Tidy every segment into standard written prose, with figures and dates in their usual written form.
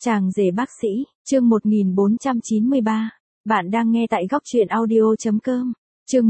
Chàng rể bác sĩ, chương 1493. Bạn đang nghe tại góc truyện audio.com. Chương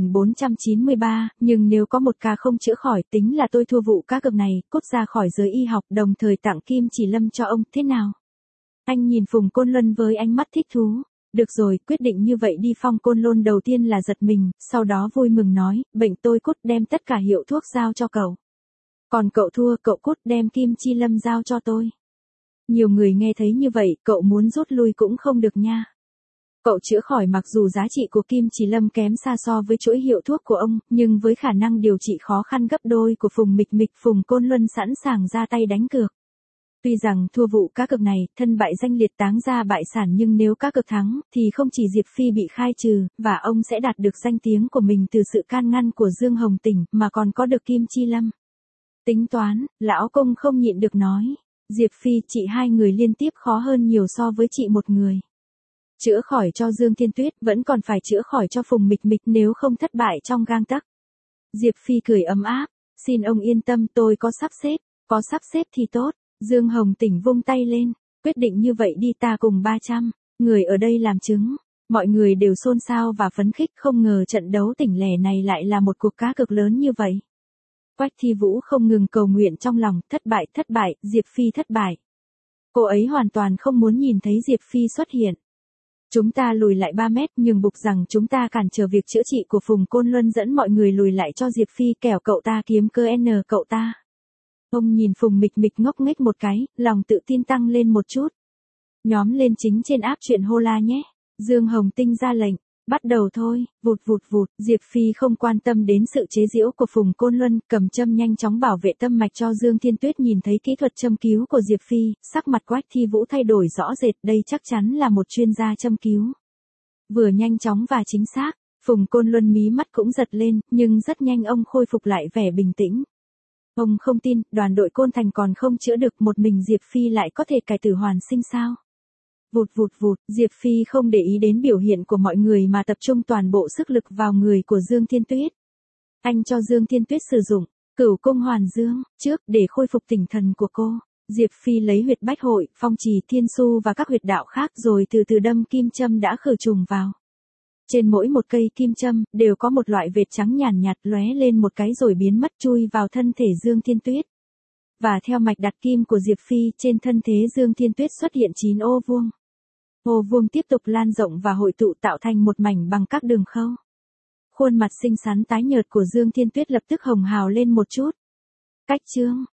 1493, nhưng nếu có một ca không chữa khỏi tính là tôi thua vụ cá cược này, cút ra khỏi giới y học đồng thời tặng kim chỉ lâm cho ông, thế nào? Anh nhìn Phùng Côn Luân với ánh mắt thích thú. Được rồi, quyết định như vậy đi. Phong Côn Luân đầu tiên là giật mình, sau đó vui mừng nói, bệnh tôi cút đem tất cả hiệu thuốc giao cho cậu. Còn cậu thua, cậu cút đem kim chi lâm giao cho tôi. Nhiều người nghe thấy như vậy, cậu muốn rút lui cũng không được nha. Cậu chữa khỏi mặc dù giá trị của kim chỉ lâm kém xa so với chuỗi hiệu thuốc của ông, nhưng với khả năng điều trị khó khăn gấp đôi của Phùng Mịch Mịch, Phùng Côn Luân sẵn sàng ra tay đánh cược. Tuy rằng thua vụ cá cược này, thân bại danh liệt táng ra bại sản, nhưng nếu cá cược thắng, thì không chỉ Diệp Phi bị khai trừ, và ông sẽ đạt được danh tiếng của mình từ sự can ngăn của Dương Hồng Tỉnh, mà còn có được kim chi lâm. Tính toán, lão công không nhịn được nói. Diệp Phi, chị hai người liên tiếp khó hơn nhiều so với chị một người. Chữa khỏi cho Dương Thiên Tuyết, vẫn còn phải chữa khỏi cho Phùng Mịch Mịch, nếu không thất bại trong gang tấc. Diệp Phi cười ấm áp, xin ông yên tâm, tôi có sắp xếp thì tốt. Dương Hồng Tỉnh vung tay lên, quyết định như vậy đi, ta cùng 300 người ở đây làm chứng. Mọi người đều xôn xao và phấn khích, không ngờ trận đấu tỉnh lẻ này lại là một cuộc cá cược lớn như vậy. Quách Thi Vũ không ngừng cầu nguyện trong lòng, thất bại, Diệp Phi thất bại. Cô ấy hoàn toàn không muốn nhìn thấy Diệp Phi xuất hiện. Chúng ta lùi lại 3 mét, nhưng buộc rằng chúng ta cản trở việc chữa trị của Phùng Côn Luân, dẫn mọi người lùi lại cho Diệp Phi, kẻo cậu ta kiếm cơ cậu ta. Ông nhìn Phùng Mịch Mịch ngốc nghếch một cái, lòng tự tin tăng lên một chút. Nhóm lên chính trên app chuyện hô la nhé. Dương Hồng Tinh ra lệnh. Bắt đầu thôi, vụt, Diệp Phi không quan tâm đến sự chế giễu của Phùng Côn Luân, cầm châm nhanh chóng bảo vệ tâm mạch cho Dương Thiên Tuyết. Nhìn thấy kỹ thuật châm cứu của Diệp Phi, sắc mặt Quách Thi Vũ thay đổi rõ rệt, đây chắc chắn là một chuyên gia châm cứu. Vừa nhanh chóng và chính xác, Phùng Côn Luân mí mắt cũng giật lên, nhưng rất nhanh ông khôi phục lại vẻ bình tĩnh. Ông không tin, đoàn đội Côn Thành còn không chữa được, một mình Diệp Phi lại có thể cải tử hoàn sinh sao? Vụt, Diệp Phi không để ý đến biểu hiện của mọi người mà tập trung toàn bộ sức lực vào người của Dương Thiên Tuyết. Anh cho Dương Thiên Tuyết sử dụng Cửu Cung Hoàn Dương trước để khôi phục tinh thần của cô. Diệp Phi lấy huyệt Bách Hội, Phong Trì, Thiên Su và các huyệt đạo khác rồi từ từ đâm kim châm đã khử trùng vào. Trên mỗi một cây kim châm đều có một loại vệt trắng nhàn nhạt lóe lên một cái rồi biến mất, chui vào thân thể Dương Thiên Tuyết. Và theo mạch đặt kim của Diệp Phi, trên thân thế Dương Thiên Tuyết xuất hiện 9 ô vuông. Ô vuông tiếp tục lan rộng và hội tụ tạo thành một mảnh bằng các đường khâu. Khuôn mặt xinh xắn tái nhợt của Dương Thiên Tuyết lập tức hồng hào lên một chút. Cách chương